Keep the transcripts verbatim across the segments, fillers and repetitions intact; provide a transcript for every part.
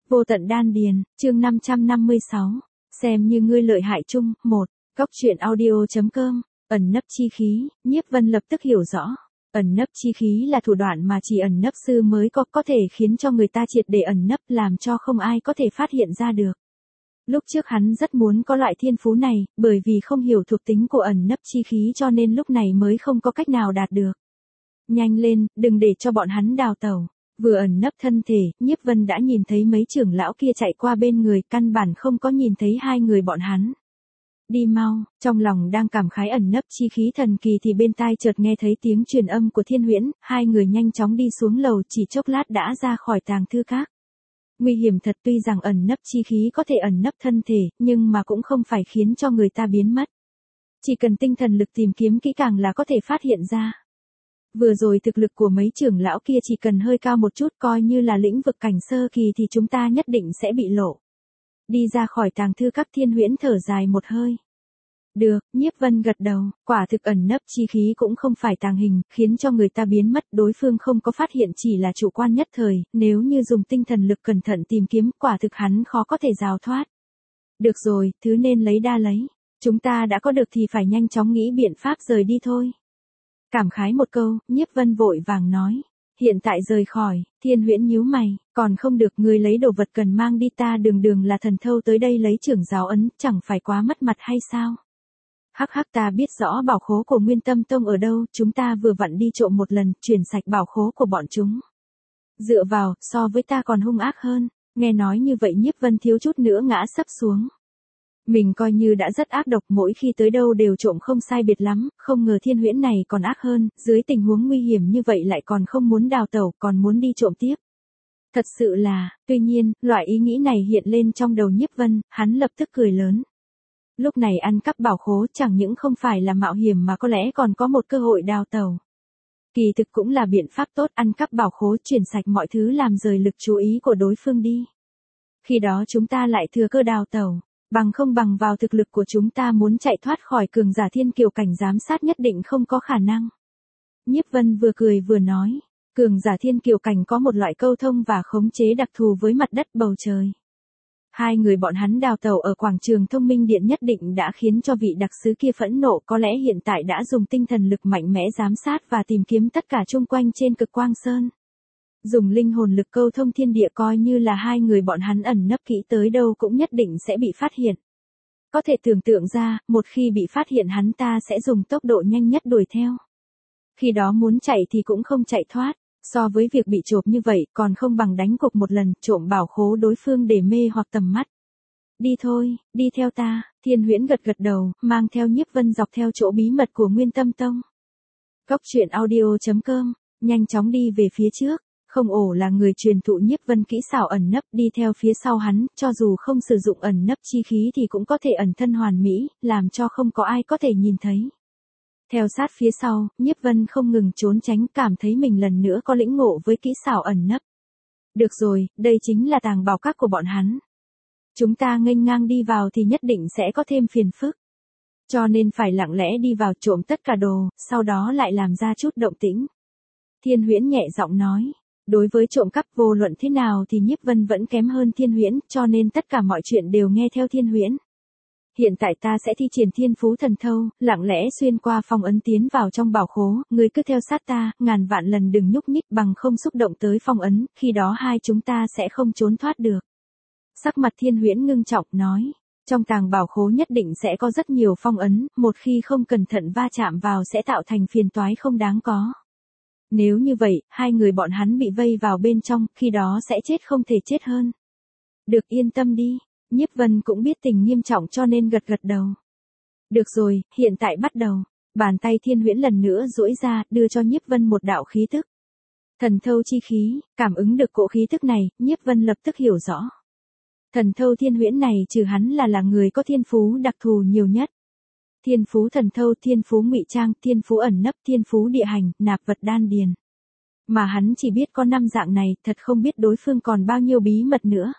Vô tận đan điền, chương năm trăm năm mươi sáu. Xem như ngươi lợi hại chung, một. Góc truyện audio.com, ẩn nấp chi khí, Nhiếp Vân lập tức hiểu rõ. Ẩn nấp chi khí là thủ đoạn mà chỉ ẩn nấp sư mới có, có thể khiến cho người ta triệt để ẩn nấp làm cho không ai có thể phát hiện ra được. Lúc trước hắn rất muốn có loại thiên phú này, bởi vì không hiểu thuộc tính của ẩn nấp chi khí cho nên lúc này mới không có cách nào đạt được. Nhanh lên, đừng để cho bọn hắn đào tẩu. Vừa ẩn nấp thân thể, Nhiếp Vân đã nhìn thấy mấy trưởng lão kia chạy qua bên người, căn bản không có nhìn thấy hai người bọn hắn. Đi mau, trong lòng đang cảm khái ẩn nấp chi khí thần kỳ thì bên tai chợt nghe thấy tiếng truyền âm của Thiên Huyễn, hai người nhanh chóng đi xuống lầu, chỉ chốc lát đã ra khỏi tàng thư các. Nguy hiểm thật, tuy rằng ẩn nấp chi khí có thể ẩn nấp thân thể, nhưng mà cũng không phải khiến cho người ta biến mất. Chỉ cần tinh thần lực tìm kiếm kỹ càng là có thể phát hiện ra. Vừa rồi thực lực của mấy trưởng lão kia chỉ cần hơi cao một chút, coi như là lĩnh vực cảnh sơ kỳ thì chúng ta nhất định sẽ bị lộ. Đi ra khỏi tàng thư các, Thiên Huyễn thở dài một hơi. Được, Nhiếp Vân gật đầu, quả thực ẩn nấp chi khí cũng không phải tàng hình, khiến cho người ta biến mất, đối phương không có phát hiện chỉ là chủ quan nhất thời, nếu như dùng tinh thần lực cẩn thận tìm kiếm, quả thực hắn khó có thể rào thoát. Được rồi, thứ nên lấy đa lấy, chúng ta đã có được thì phải nhanh chóng nghĩ biện pháp rời đi thôi. Cảm khái một câu, Nhiếp Vân vội vàng nói. Hiện tại rời khỏi, Thiên Huyễn nhíu mày, còn không được, ngươi lấy đồ vật cần mang đi, ta đường đường là thần thâu tới đây lấy trưởng giáo ấn, chẳng phải quá mất mặt hay sao? Hắc hắc, ta biết rõ bảo khố của Nguyên Tâm Tông ở đâu, chúng ta vừa vặn đi trộm một lần, chuyển sạch bảo khố của bọn chúng. Dựa vào, so với ta còn hung ác hơn, nghe nói như vậy Nhiếp Vân thiếu chút nữa ngã sấp xuống. Mình coi như đã rất ác độc, mỗi khi tới đâu đều trộm không sai biệt lắm, không ngờ Thiên Huyễn này còn ác hơn, dưới tình huống nguy hiểm như vậy lại còn không muốn đào tẩu, còn muốn đi trộm tiếp. Thật sự là, tuy nhiên, loại ý nghĩ này hiện lên trong đầu Nhiếp Vân, hắn lập tức cười lớn. Lúc này ăn cắp bảo khố chẳng những không phải là mạo hiểm mà có lẽ còn có một cơ hội đào tẩu. Kỳ thực cũng là biện pháp tốt, ăn cắp bảo khố chuyển sạch mọi thứ làm rời lực chú ý của đối phương đi. Khi đó chúng ta lại thừa cơ đào tẩu. Bằng không bằng vào thực lực của chúng ta muốn chạy thoát khỏi cường giả thiên kiều cảnh giám sát nhất định không có khả năng. Nhiếp Vân vừa cười vừa nói, cường giả thiên kiều cảnh có một loại câu thông và khống chế đặc thù với mặt đất bầu trời. Hai người bọn hắn đào tẩu ở quảng trường Thông Minh Điện nhất định đã khiến cho vị đặc sứ kia phẫn nộ, có lẽ hiện tại đã dùng tinh thần lực mạnh mẽ giám sát và tìm kiếm tất cả chung quanh trên Cực Quang Sơn. Dùng linh hồn lực câu thông thiên địa, coi như là hai người bọn hắn ẩn nấp kỹ tới đâu cũng nhất định sẽ bị phát hiện. Có thể tưởng tượng ra, một khi bị phát hiện hắn ta sẽ dùng tốc độ nhanh nhất đuổi theo. Khi đó muốn chạy thì cũng không chạy thoát, so với việc bị trộm như vậy còn không bằng đánh cục một lần, trộm bảo khố đối phương để mê hoặc tầm mắt. Đi thôi, đi theo ta, Thiên Huyễn gật gật đầu, mang theo Nhiếp Vân dọc theo chỗ bí mật của Nguyên Tâm Tông. Góc truyện audio.com, nhanh chóng đi về phía trước. Không ổ là người truyền thụ Nhiếp Vân kỹ xảo ẩn nấp, đi theo phía sau hắn, cho dù không sử dụng ẩn nấp chi khí thì cũng có thể ẩn thân hoàn mỹ, làm cho không có ai có thể nhìn thấy. Theo sát phía sau, Nhiếp Vân không ngừng trốn tránh, cảm thấy mình lần nữa có lĩnh ngộ với kỹ xảo ẩn nấp. Được rồi, đây chính là tàng bảo các của bọn hắn. Chúng ta nghênh ngang đi vào thì nhất định sẽ có thêm phiền phức. Cho nên phải lặng lẽ đi vào trộm tất cả đồ, sau đó lại làm ra chút động tĩnh. Thiên Huyễn nhẹ giọng nói. Đối với trộm cắp vô luận thế nào thì Nhiếp Vân vẫn kém hơn Thiên Huyễn, cho nên tất cả mọi chuyện đều nghe theo Thiên Huyễn. Hiện tại ta sẽ thi triển thiên phú thần thâu, lặng lẽ xuyên qua phong ấn tiến vào trong bảo khố, ngươi cứ theo sát ta, ngàn vạn lần đừng nhúc nhích, bằng không xúc động tới phong ấn, khi đó hai chúng ta sẽ không trốn thoát được. Sắc mặt Thiên Huyễn ngưng trọng nói, trong tàng bảo khố nhất định sẽ có rất nhiều phong ấn, một khi không cẩn thận va chạm vào sẽ tạo thành phiền toái không đáng có. Nếu như vậy, hai người bọn hắn bị vây vào bên trong, khi đó sẽ chết không thể chết hơn. Được, yên tâm đi, Nhiếp Vân cũng biết tình nghiêm trọng cho nên gật gật đầu. Được rồi, hiện tại bắt đầu. Bàn tay Thiên Huyễn lần nữa duỗi ra, đưa cho Nhiếp Vân một đạo khí tức. Thần thâu chi khí, cảm ứng được cỗ khí tức này, Nhiếp Vân lập tức hiểu rõ. Thần thâu Thiên Huyễn này trừ hắn là là người có thiên phú đặc thù nhiều nhất. Thiên phú thần thâu, thiên phú ngụy trang, thiên phú ẩn nấp, thiên phú địa hành, nạp vật đan điền. Mà hắn chỉ biết có năm dạng này, thật không biết đối phương còn bao nhiêu bí mật nữa.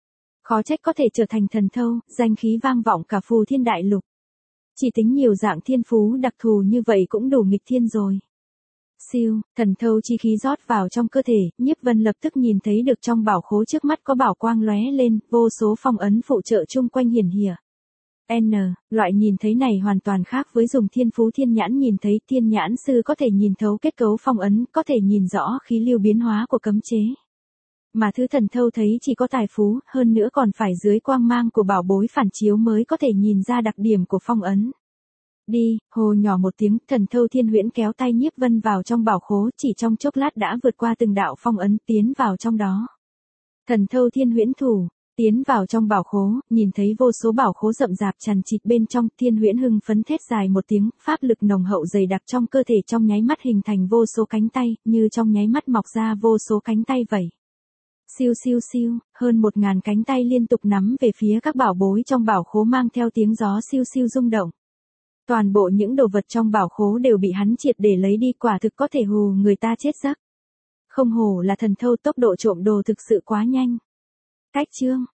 Khó trách có thể trở thành thần thâu, danh khí vang vọng cả phù thiên đại lục. Chỉ tính nhiều dạng thiên phú đặc thù như vậy cũng đủ nghịch thiên rồi. Siêu, thần thâu chi khí rót vào trong cơ thể, Nhiếp Vân lập tức nhìn thấy được trong bảo khố trước mắt có bảo quang lóe lên, vô số phong ấn phụ trợ chung quanh hiển hiện. N, loại nhìn thấy này hoàn toàn khác với dùng thiên phú thiên nhãn nhìn thấy, thiên nhãn sư có thể nhìn thấu kết cấu phong ấn, có thể nhìn rõ khí lưu biến hóa của cấm chế. Mà thứ thần thâu thấy chỉ có tài phú, hơn nữa còn phải dưới quang mang của bảo bối phản chiếu mới có thể nhìn ra đặc điểm của phong ấn. Đi, hồ nhỏ một tiếng, thần thâu thiên huyễn kéo tay Nhiếp Vân vào trong bảo khố, chỉ trong chốc lát đã vượt qua từng đạo phong ấn tiến vào trong đó. Thần thâu thiên huyễn thủ, tiến vào trong bảo khố, nhìn thấy vô số bảo khố rậm rạp chằng chịt bên trong, thiên huyễn hưng phấn thét dài một tiếng, pháp lực nồng hậu dày đặc trong cơ thể trong nháy mắt hình thành vô số cánh tay, như trong nháy mắt mọc ra vô số cánh tay vậy. Siêu siêu siêu, hơn một ngàn cánh tay liên tục nắm về phía các bảo bối trong bảo khố mang theo tiếng gió siêu siêu rung động. Toàn bộ những đồ vật trong bảo khố đều bị hắn triệt để lấy đi, quả thực có thể hù người ta chết giấc. Không hổ là thần thâu, tốc độ trộm đồ thực sự quá nhanh. Cách chương